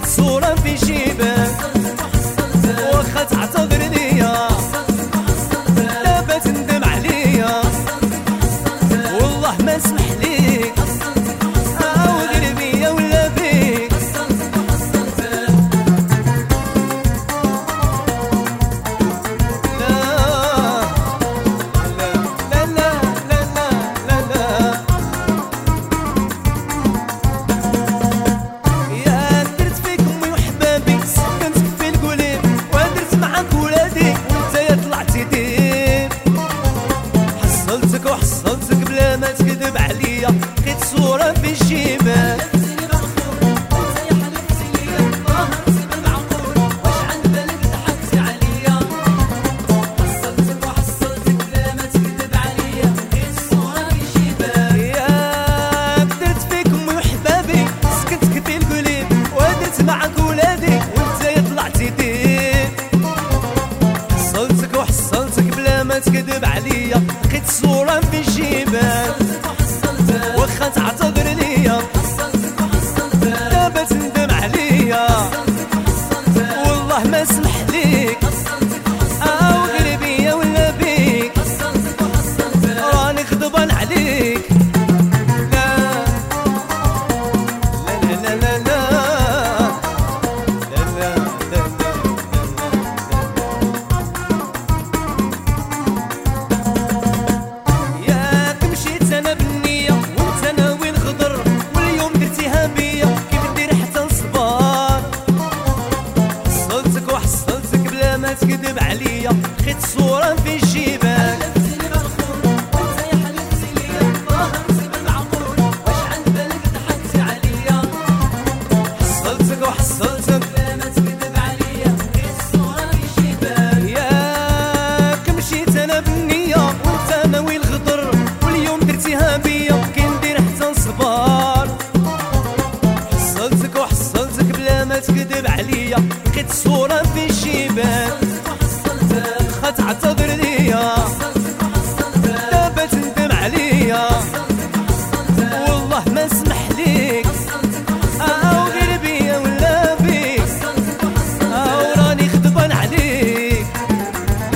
صورة في جيبك واخا تعتذر ليا دابا تندم عليا والله ما سمح ليك ودير بيا ولا بيك وحصلتك بلا ما تكذب عليا خيت صورة في جيبك معك ولادي وانت طلعتي ديب وحصلتك بلا ما تكذب عليا خيت صورة في جيبك واخا تعتذر ليا دابا تندم عليا والله ما سمح ليك ودير بيا ولا بيك راني غضبان عليك تكذب عليا خيت صورة في جيبك وحصلتك بلا ما تكذب عليا خيت صورة في جيبك ياك مشيت انا بالنية وانت ناوي الغدر واليوم درتيها بيا كي ندير حتى نصبر وحصلتك بلا ما تكذب عليا خيت صورة في جيبك تعتذر